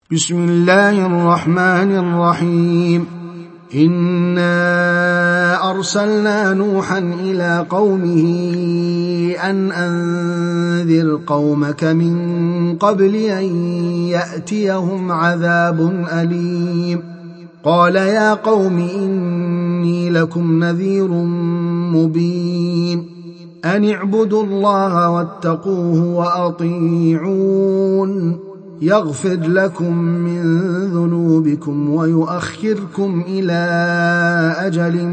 بسم الله الرحمن الرحيم. إنا أرسلنا نوحا إلى قومه أن أنذر قومك من قبل أن يأتيهم عذاب أليم. قال يا قوم إني لكم نذير مبين أن اعبدوا الله واتقوه وأطيعون يغفر لكم من ذنوبكم ويؤخركم إلى أجل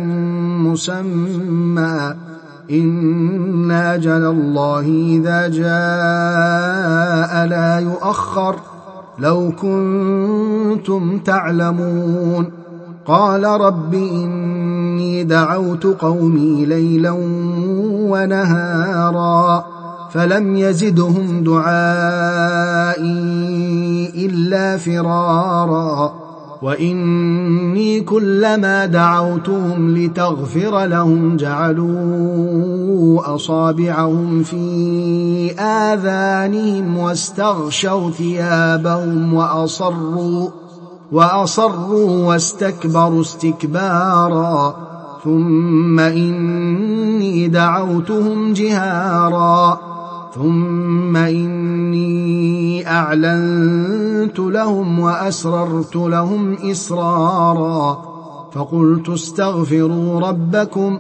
مسمى إن أجل الله إذا جاء لا يؤخر لو كنتم تعلمون. قال رب إني دعوت قومي ليلا ونهارا فلم يزدهم دعائي إلا فرارا وإني كلما دعوتهم لتغفر لهم جعلوا أصابعهم في آذانهم واستغشوا ثيابهم وأصروا واستكبروا استكبارا ثم إني دعوتهم جهارا ثم إني أعلنت لهم وأسررت لهم إسرارا فقلت استغفروا ربكم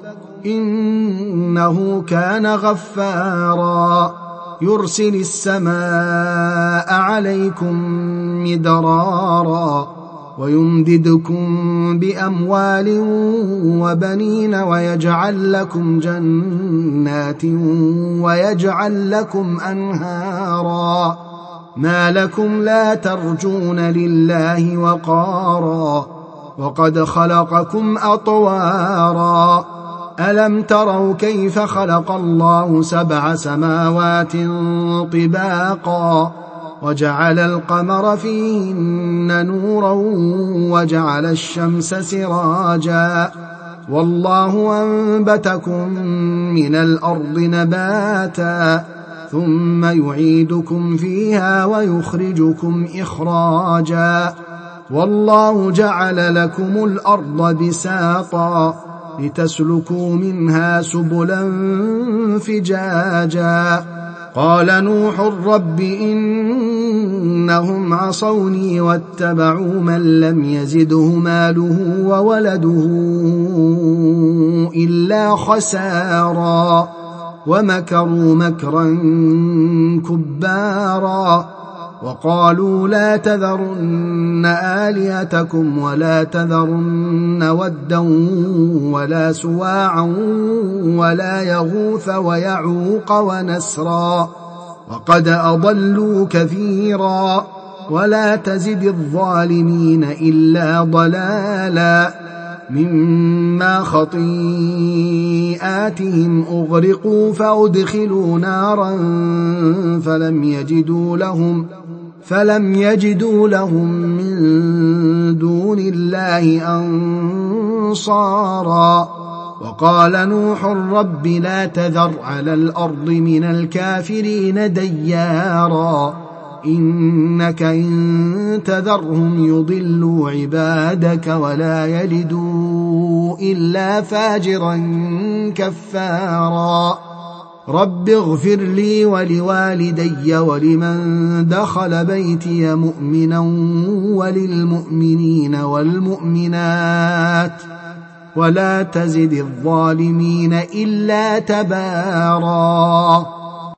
إنه كان غفارا يرسل السماء عليكم مدرارا ويمددكم بأموال وبنين ويجعل لكم جنات ويجعل لكم أنهارا ما لكم لا ترجون لله وقارا وقد خلقكم أطوارا ألم تروا كيف خلق الله 7 سماوات طباقا وجعل القمر فيهن نورا وجعل الشمس سراجا والله أنبتكم من الأرض نباتا ثم يعيدكم فيها ويخرجكم إخراجا والله جعل لكم الأرض بساطا لتسلكوا منها سبلا فجاجا. قال نوح رب إنهم عصوني واتبعوا من لم يزده ماله وولده إلا خسارا ومكروا مكرا كبارا وقالوا لا تذرن آلهتكم ولا تذرن ودا ولا سواعا ولا يغوث ويعوق ونسرا وقد أضلوا كثيرا ولا تزد الظالمين إلا ضلالا مما خطيئاتهم أغرقوا فأدخلوا نارا فلم يجدوا لهم من دون الله أنصارا. وقال نوح رب لا تذر على الأرض من الكافرين ديارا إنك إن تذرهم يضلوا عبادك ولا يلدوا إلا فاجرا كفارا. رب اغفر لي ولوالدي ولمن دخل بيتي مؤمنا وللمؤمنين والمؤمنات ولا تزد الظالمين إلا تبارا.